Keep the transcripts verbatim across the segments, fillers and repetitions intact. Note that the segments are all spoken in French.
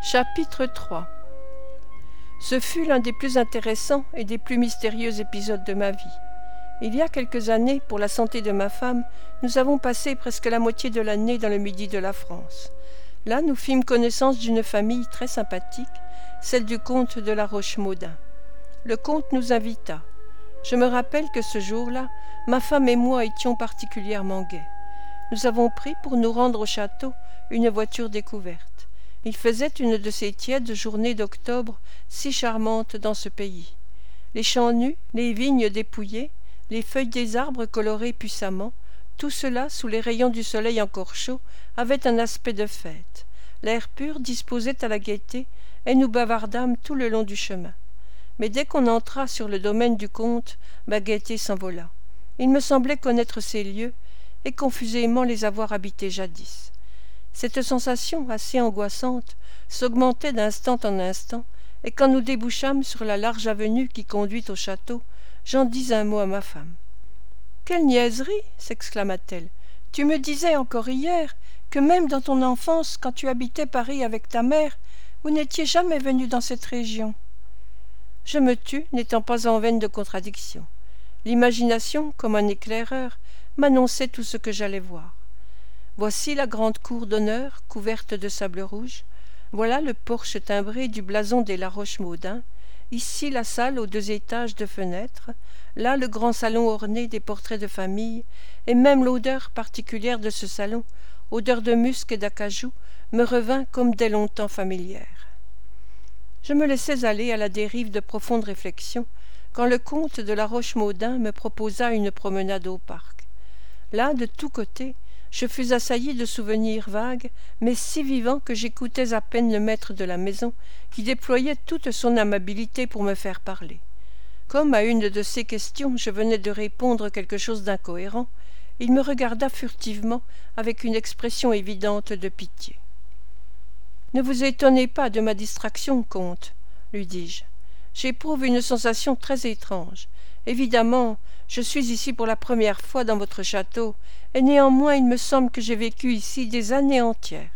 Chapitre trois. Ce fut l'un des plus intéressants et des plus mystérieux épisodes de ma vie. Il y a quelques années, pour la santé de ma femme, nous avons passé presque la moitié de l'année dans le midi de la France. Là, nous fîmes connaissance d'une famille très sympathique, celle du comte de la Rochemaudin. Le comte nous invita. Je me rappelle que ce jour-là, ma femme et moi étions particulièrement gais. Nous avons pris, pour nous rendre au château, une voiture découverte. Il faisait une de ces tièdes journées d'octobre si charmantes dans ce pays. Les champs nus, les vignes dépouillées, les feuilles des arbres colorées puissamment, tout cela, sous les rayons du soleil encore chaud, avait un aspect de fête. L'air pur disposait à la gaieté, et nous bavardâmes tout le long du chemin. Mais dès qu'on entra sur le domaine du comte, ma gaieté s'envola. Il me semblait connaître ces lieux, et confusément les avoir habités jadis. Cette sensation, assez angoissante, s'augmentait d'instant en instant, et quand nous débouchâmes sur la large avenue qui conduit au château, j'en dis un mot à ma femme. « Quelle niaiserie !» s'exclama-t-elle. « Tu me disais encore hier que même dans ton enfance, quand tu habitais Paris avec ta mère, vous n'étiez jamais venu dans cette région. » Je me tus, n'étant pas en veine de contradiction. L'imagination, comme un éclaireur, m'annonçait tout ce que j'allais voir. Voici la grande cour d'honneur, couverte de sable rouge. Voilà le porche timbré du blason des La Rochemaudin. Ici la salle aux deux étages de fenêtres. Là le grand salon orné des portraits de famille. Et même l'odeur particulière de ce salon, odeur de musc et d'acajou, me revint comme dès longtemps familière. Je me laissais aller à la dérive de profondes réflexions, quand le comte de La Rochemaudin me proposa une promenade au parc. Là, de tous côtés, je fus assailli de souvenirs vagues, mais si vivants que j'écoutais à peine le maître de la maison, qui déployait toute son amabilité pour me faire parler. Comme à une de ces questions je venais de répondre quelque chose d'incohérent, il me regarda furtivement avec une expression évidente de pitié. « Ne vous étonnez pas de ma distraction, comte, lui dis-je. J'éprouve une sensation très étrange. Évidemment, je suis ici pour la première fois dans votre château, et néanmoins il me semble que j'ai vécu ici des années entières.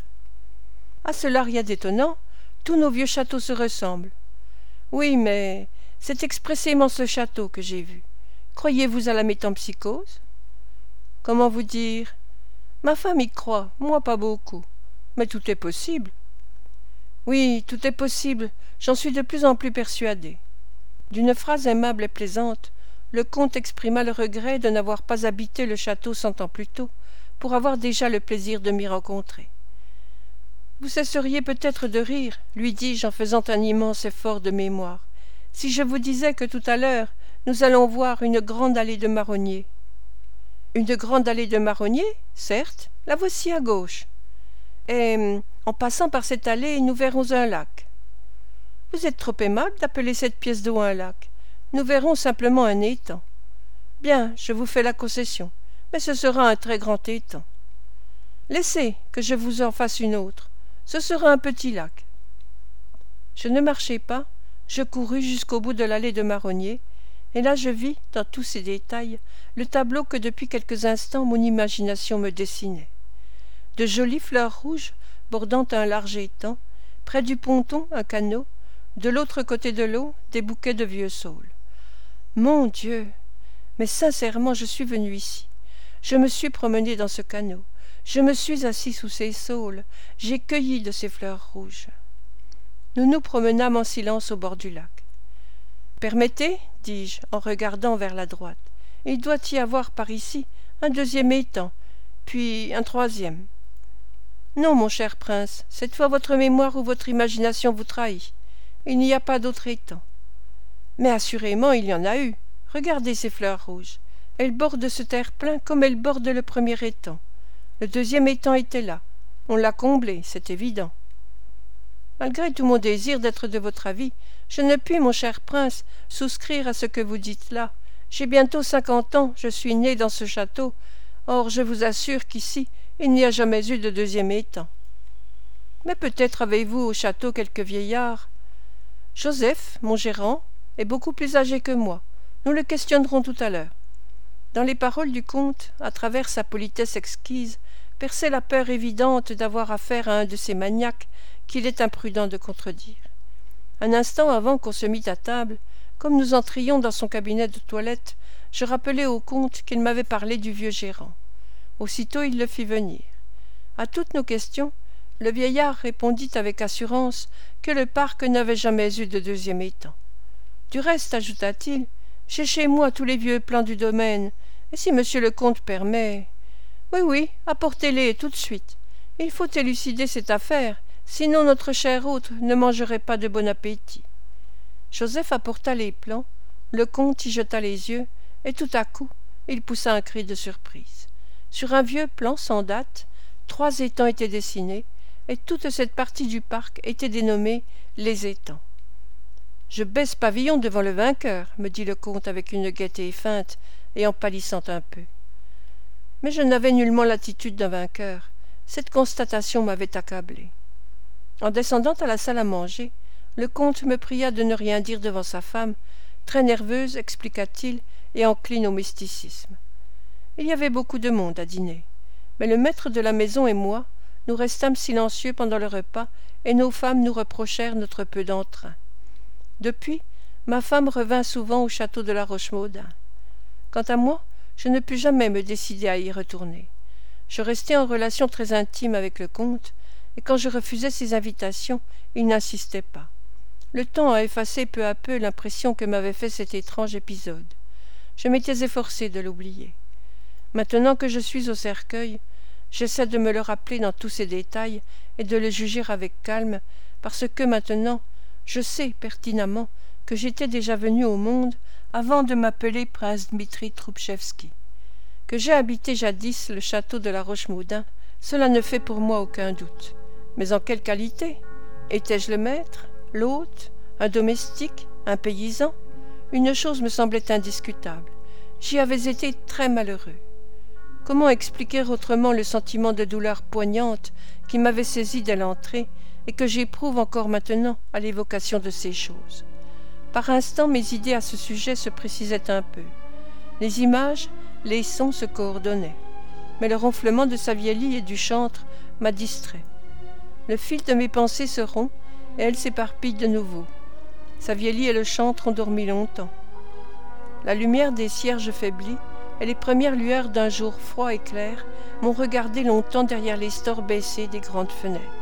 À cela rien d'étonnant, tous nos vieux châteaux se ressemblent. Oui, mais c'est expressément ce château que j'ai vu. Croyez-vous à la métempsycose? Comment vous dire? Ma femme y croit, moi pas beaucoup. Mais tout est possible. Oui, tout est possible, j'en suis de plus en plus persuadé. D'une phrase aimable et plaisante, le comte exprima le regret de n'avoir pas habité le château cent ans plus tôt, pour avoir déjà le plaisir de m'y rencontrer. « Vous cesseriez peut-être de rire, lui dis-je en faisant un immense effort de mémoire, si je vous disais que tout à l'heure nous allons voir une grande allée de marronniers. »« Une grande allée de marronniers, certes, la voici à gauche. Et en passant par cette allée, nous verrons un lac. »« Vous êtes trop aimable d'appeler cette pièce d'eau un lac. Nous verrons simplement un étang. Bien, je vous fais la concession, mais ce sera un très grand étang. Laissez que je vous en fasse une autre. Ce sera un petit lac. » Je ne marchai pas, je courus jusqu'au bout de l'allée de marronniers, et là je vis, dans tous ses détails, le tableau que depuis quelques instants mon imagination me dessinait. De jolies fleurs rouges bordant un large étang, près du ponton un canot, de l'autre côté de l'eau des bouquets de vieux saules. Mon Dieu! Mais sincèrement, je suis venu ici. Je me suis promené dans ce canot. Je me suis assis sous ces saules. J'ai cueilli de ces fleurs rouges. Nous nous promenâmes en silence au bord du lac. « Permettez, dis-je, en regardant vers la droite. Il doit y avoir par ici un deuxième étang, puis un troisième. Non, mon cher prince, cette fois votre mémoire ou votre imagination vous trahit. Il n'y a pas d'autre étang. Mais assurément il y en a eu. Regardez ces fleurs rouges. Elles bordent ce terre-plein comme elles bordent le premier étang. Le deuxième étang était là. On l'a comblé, c'est évident. Malgré tout mon désir d'être de votre avis, je ne puis, mon cher prince, souscrire à ce que vous dites là. J'ai bientôt cinquante ans, je suis né dans ce château. Or, je vous assure qu'ici, il n'y a jamais eu de deuxième étang. Mais peut-être avez-vous au château quelques vieillards. Joseph, mon gérant, est beaucoup plus âgé que moi. Nous le questionnerons tout à l'heure. Dans les paroles du comte, à travers sa politesse exquise, perçait la peur évidente d'avoir affaire à un de ces maniaques qu'il est imprudent de contredire. Un instant avant qu'on se mît à table, comme nous entrions dans son cabinet de toilette, je rappelai au comte qu'il m'avait parlé du vieux gérant. Aussitôt il le fit venir. À toutes nos questions, le vieillard répondit avec assurance que le parc n'avait jamais eu de deuxième étang. Du reste, ajouta-t-il, j'ai chez moi tous les vieux plans du domaine, et si monsieur le comte permet... Oui, oui, apportez-les tout de suite. Il faut élucider cette affaire, sinon notre cher hôte ne mangerait pas de bon appétit. Joseph apporta les plans, le comte y jeta les yeux, et tout à coup, il poussa un cri de surprise. Sur un vieux plan sans date, trois étangs étaient dessinés, et toute cette partie du parc était dénommée les étangs. Je baisse pavillon devant le vainqueur, me dit le comte avec une gaieté feinte et en pâlissant un peu. Mais je n'avais nullement l'attitude d'un vainqueur. Cette constatation m'avait accablé. En descendant à la salle à manger, le comte me pria de ne rien dire devant sa femme, très nerveuse, expliqua-t-il, et encline au mysticisme. Il y avait beaucoup de monde à dîner, mais le maître de la maison et moi, nous restâmes silencieux pendant le repas, et nos femmes nous reprochèrent notre peu d'entrain. Depuis, ma femme revint souvent au château de la Rochemaudin. Quant à moi, je ne pus jamais me décider à y retourner. Je restai en relation très intime avec le comte, et quand je refusais ses invitations, il n'insistait pas. Le temps a effacé peu à peu l'impression que m'avait fait cet étrange épisode. Je m'étais efforcé de l'oublier. Maintenant que je suis au cercueil, j'essaie de me le rappeler dans tous ses détails et de le juger avec calme, parce que maintenant, je sais pertinemment que j'étais déjà venu au monde avant de m'appeler prince Dmitri Troubchevski. Que j'ai habité jadis le château de la Rochemaudin, cela ne fait pour moi aucun doute. Mais en quelle qualité? Étais-je le maître, l'hôte, un domestique, un paysan? Une chose me semblait indiscutable. J'y avais été très malheureux. Comment expliquer autrement le sentiment de douleur poignante qui m'avait saisi dès l'entrée et que j'éprouve encore maintenant à l'évocation de ces choses? Par instants, mes idées à ce sujet se précisaient un peu. Les images, les sons se coordonnaient. Mais le ronflement de Savielli et du chantre m'a distrait. Le fil de mes pensées se rompt et elles s'éparpillent de nouveau. Savielli et le chantre ont dormi longtemps. La lumière des cierges faiblit et les premières lueurs d'un jour froid et clair m'ont regardé longtemps derrière les stores baissés des grandes fenêtres.